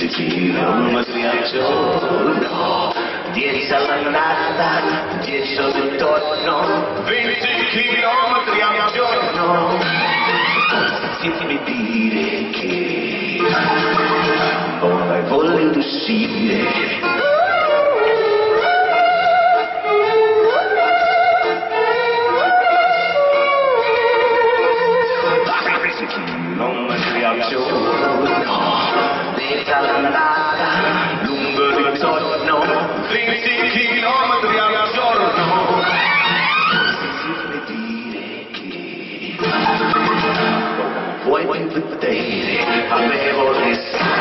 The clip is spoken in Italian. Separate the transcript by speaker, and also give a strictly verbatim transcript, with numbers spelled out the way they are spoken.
Speaker 1: Dieci chilometri al giorno, dieci all'andata, dieci al ritorno, venti chilometri al giorno. Sentimi dire che non hai voglia di uscire. Chilometri al giorno, dieci all'andata, lungo ritorno, venti chilometri al giorno. Sentimi dire che non vuoi più vedere, avevo le